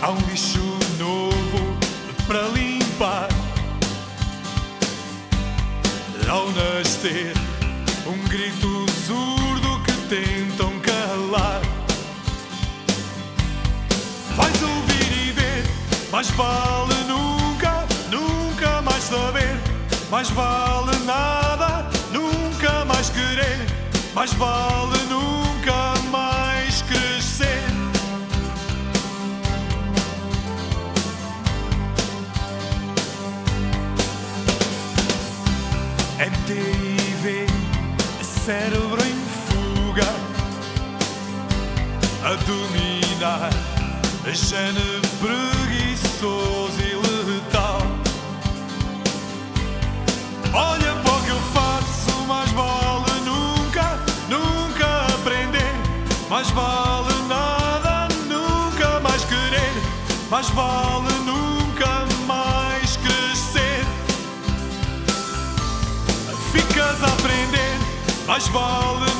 Há um lixo novo para limpar. Ao nascer, um grito surdo que tentam calar. Vais ouvir e ver, mais vale nunca, nunca mais saber. Mais vale nada, nunca mais querer. Mais vale nunca mais crescer. MTV, cérebro em fuga, a dominar, a gene preguiçoso e letal. Olha para o que eu faço, mais vale nunca, nunca aprender. Mais vale nada, nunca mais querer. Mais vale nunca mais crescer. Ficas a aprender, mais vale